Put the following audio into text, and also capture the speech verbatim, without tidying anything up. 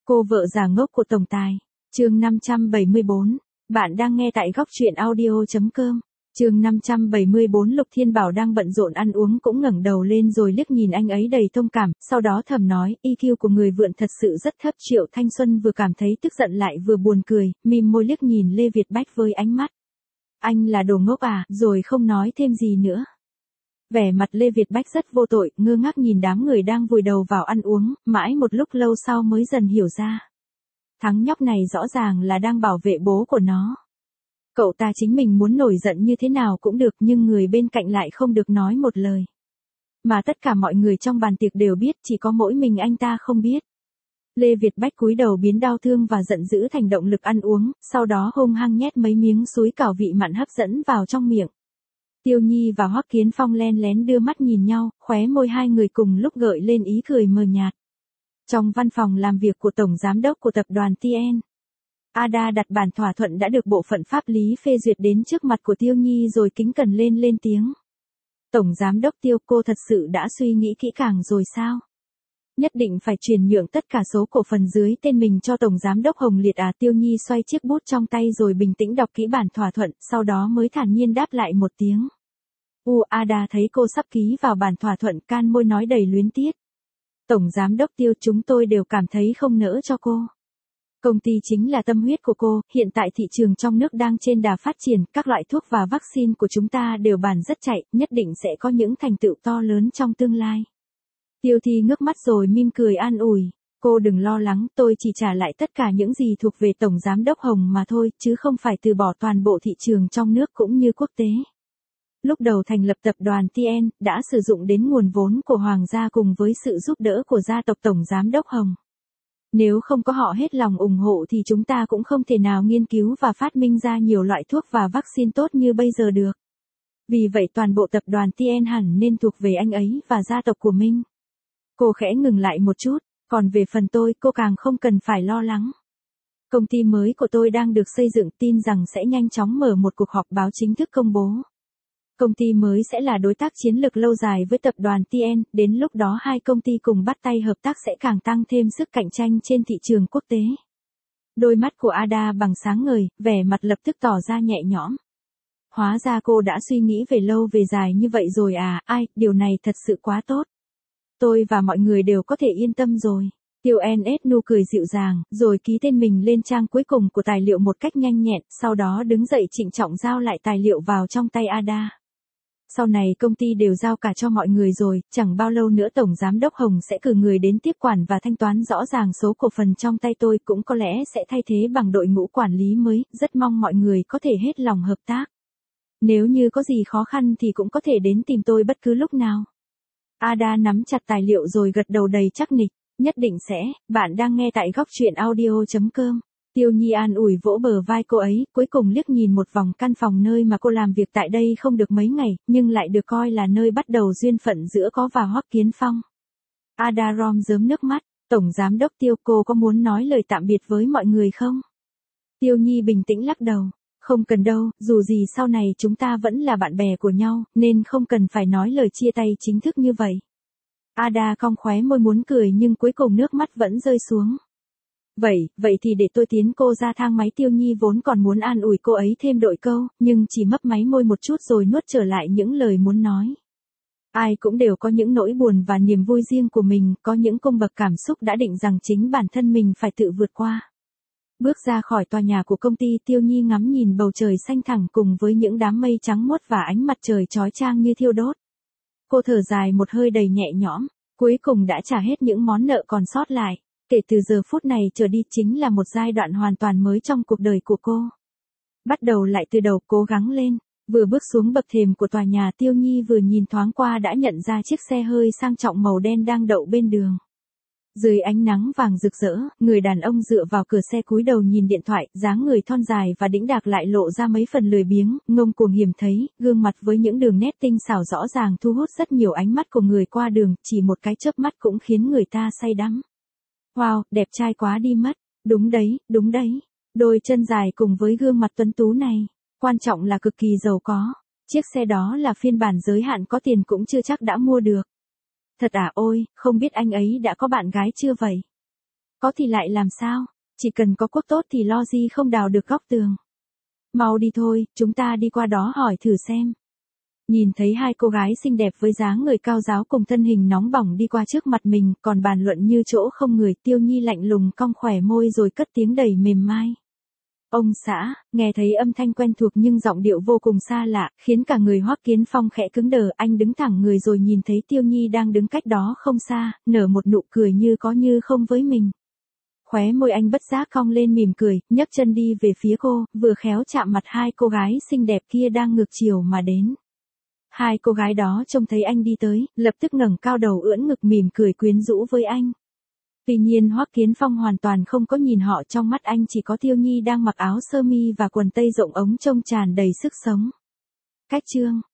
Cô vợ già ngốc của tổng tài. Chương năm trăm bảy mươi bốn. Bạn đang nghe tại góc truyện audio chấm com. Chương năm trăm bảy mươi bốn. Lục Thiên Bảo đang bận rộn ăn uống cũng ngẩng đầu lên rồi liếc nhìn anh ấy đầy thông cảm, sau đó thầm nói, i kiu của người vượn thật sự rất thấp. Triệu Thanh Xuân vừa cảm thấy tức giận lại vừa buồn cười, mím môi liếc nhìn Lê Việt Bách với ánh mắt. Anh là đồ ngốc à, rồi không nói thêm gì nữa. Vẻ mặt Lê Việt Bách rất vô tội, ngơ ngác nhìn đám người đang vùi đầu vào ăn uống, mãi một lúc lâu sau mới dần hiểu ra. Thằng nhóc này rõ ràng là đang bảo vệ bố của nó. Cậu ta chính mình muốn nổi giận như thế nào cũng được nhưng người bên cạnh lại không được nói một lời. Mà tất cả mọi người trong bàn tiệc đều biết, chỉ có mỗi mình anh ta không biết. Lê Việt Bách cúi đầu biến đau thương và giận dữ thành động lực ăn uống, sau đó hung hăng nhét mấy miếng súi cảo vị mặn hấp dẫn vào trong miệng. Tiêu Nhi và Hoắc Kiến Phong len lén đưa mắt nhìn nhau, khóe môi hai người cùng lúc gợi lên ý cười mờ nhạt. Trong văn phòng làm việc của Tổng Giám đốc của tập đoàn tê en, Ada đặt bản thỏa thuận đã được bộ phận pháp lý phê duyệt đến trước mặt của Tiêu Nhi rồi kính cẩn lên lên tiếng. Tổng Giám đốc Tiêu, cô thật sự đã suy nghĩ kỹ càng rồi sao? Nhất định phải chuyển nhượng tất cả số cổ phần dưới tên mình cho Tổng Giám đốc Hồng Liệt à? Tiêu Nhi xoay chiếc bút trong tay rồi bình tĩnh đọc kỹ bản thỏa thuận, sau đó mới thản nhiên đáp lại một tiếng. U Ada thấy cô sắp ký vào bản thỏa thuận, can môi nói đầy luyến tiếc. Tổng Giám đốc Tiêu, chúng tôi đều cảm thấy không nỡ cho cô. Công ty chính là tâm huyết của cô, hiện tại thị trường trong nước đang trên đà phát triển, các loại thuốc và vaccine của chúng ta đều bàn rất chạy, nhất định sẽ có những thành tựu to lớn trong tương lai. Tiêu Thi ngước mắt rồi mỉm cười an ủi, cô đừng lo lắng, tôi chỉ trả lại tất cả những gì thuộc về Tổng Giám đốc Hồng mà thôi, chứ không phải từ bỏ toàn bộ thị trường trong nước cũng như quốc tế. Lúc đầu thành lập tập đoàn tê en, đã sử dụng đến nguồn vốn của Hoàng gia cùng với sự giúp đỡ của gia tộc Tổng Giám đốc Hồng. Nếu không có họ hết lòng ủng hộ thì chúng ta cũng không thể nào nghiên cứu và phát minh ra nhiều loại thuốc và vaccine tốt như bây giờ được. Vì vậy toàn bộ tập đoàn tê en hẳn nên thuộc về anh ấy và gia tộc của mình. Cô khẽ ngừng lại một chút, còn về phần tôi, cô càng không cần phải lo lắng. Công ty mới của tôi đang được xây dựng, tin rằng sẽ nhanh chóng mở một cuộc họp báo chính thức công bố. Công ty mới sẽ là đối tác chiến lược lâu dài với tập đoàn tê en, đến lúc đó hai công ty cùng bắt tay hợp tác sẽ càng tăng thêm sức cạnh tranh trên thị trường quốc tế. Đôi mắt của Ada bằng sáng ngời, vẻ mặt lập tức tỏ ra nhẹ nhõm. Hóa ra cô đã suy nghĩ về lâu về dài như vậy rồi à, ai, điều này thật sự quá tốt. Tôi và mọi người đều có thể yên tâm rồi. Tiêu en ét nụ cười dịu dàng, rồi ký tên mình lên trang cuối cùng của tài liệu một cách nhanh nhẹn, sau đó đứng dậy trịnh trọng giao lại tài liệu vào trong tay Ada. Sau này công ty đều giao cả cho mọi người rồi, chẳng bao lâu nữa Tổng Giám đốc Hồng sẽ cử người đến tiếp quản và thanh toán rõ ràng số cổ phần trong tay tôi, cũng có lẽ sẽ thay thế bằng đội ngũ quản lý mới, rất mong mọi người có thể hết lòng hợp tác. Nếu như có gì khó khăn thì cũng có thể đến tìm tôi bất cứ lúc nào. Ada nắm chặt tài liệu rồi gật đầu đầy chắc nịch, nhất định sẽ, bạn đang nghe tại góc truyện audio chấm com. Tiêu Nhi an ủi vỗ bờ vai cô ấy, cuối cùng liếc nhìn một vòng căn phòng nơi mà cô làm việc tại đây không được mấy ngày, nhưng lại được coi là nơi bắt đầu duyên phận giữa cô và Hoắc Kiến Phong. Ada rom rớm nước mắt, Tổng Giám đốc Tiêu, cô có muốn nói lời tạm biệt với mọi người không? Tiêu Nhi bình tĩnh lắc đầu, không cần đâu, dù gì sau này chúng ta vẫn là bạn bè của nhau, nên không cần phải nói lời chia tay chính thức như vậy. Ada cong khóe môi muốn cười nhưng cuối cùng nước mắt vẫn rơi xuống. Vậy, vậy thì để tôi tiến cô ra thang máy. Tiêu Nhi vốn còn muốn an ủi cô ấy thêm đội câu, nhưng chỉ mấp máy môi một chút rồi nuốt trở lại những lời muốn nói. Ai cũng đều có những nỗi buồn và niềm vui riêng của mình, có những cung bậc cảm xúc đã định rằng chính bản thân mình phải tự vượt qua. Bước ra khỏi tòa nhà của công ty, Tiêu Nhi ngắm nhìn bầu trời xanh thẳm cùng với những đám mây trắng muốt và ánh mặt trời chói chang như thiêu đốt. Cô thở dài một hơi đầy nhẹ nhõm, cuối cùng đã trả hết những món nợ còn sót lại. Kể từ giờ phút này trở đi chính là một giai đoạn hoàn toàn mới trong cuộc đời của cô. Bắt đầu lại từ đầu, cố gắng lên. Vừa bước xuống bậc thềm của tòa nhà, Tiêu Nhi vừa nhìn thoáng qua đã nhận ra chiếc xe hơi sang trọng màu đen đang đậu bên đường. Dưới ánh nắng vàng rực rỡ, người đàn ông dựa vào cửa xe cúi đầu nhìn điện thoại, dáng người thon dài và đĩnh đạc lại lộ ra mấy phần lười biếng, ngông cuồng hiểm thấy, gương mặt với những đường nét tinh xảo rõ ràng thu hút rất nhiều ánh mắt của người qua đường, chỉ một cái chớp mắt cũng khiến người ta say đắm. Wow, đẹp trai quá đi mất, đúng đấy, đúng đấy, đôi chân dài cùng với gương mặt tuấn tú này, quan trọng là cực kỳ giàu có, chiếc xe đó là phiên bản giới hạn, có tiền cũng chưa chắc đã mua được. Thật à, ôi, không biết anh ấy đã có bạn gái chưa vậy? Có thì lại làm sao? Chỉ cần có quốc tốt thì lo gì không đào được góc tường. Mau đi thôi, chúng ta đi qua đó hỏi thử xem. Nhìn thấy hai cô gái xinh đẹp với dáng người cao ráo cùng thân hình nóng bỏng đi qua trước mặt mình, còn bàn luận như chỗ không người, Tiêu Nhi lạnh lùng cong khỏe môi rồi cất tiếng đầy mềm mai. Ông xã, nghe thấy âm thanh quen thuộc nhưng giọng điệu vô cùng xa lạ, khiến cả người Hoắc Kiến Phong khẽ cứng đờ, anh đứng thẳng người rồi nhìn thấy Tiêu Nhi đang đứng cách đó không xa, nở một nụ cười như có như không với mình. Khóe môi anh bất giác cong lên mỉm cười, nhấc chân đi về phía cô, vừa khéo chạm mặt hai cô gái xinh đẹp kia đang ngược chiều mà đến. Hai cô gái đó trông thấy anh đi tới, lập tức ngẩng cao đầu ưỡn ngực mỉm cười quyến rũ với anh. Tuy nhiên Hoắc Kiến Phong hoàn toàn không có nhìn họ, trong mắt anh chỉ có Tiêu Nhi đang mặc áo sơ mi và quần tây rộng ống trông tràn đầy sức sống. Cách chương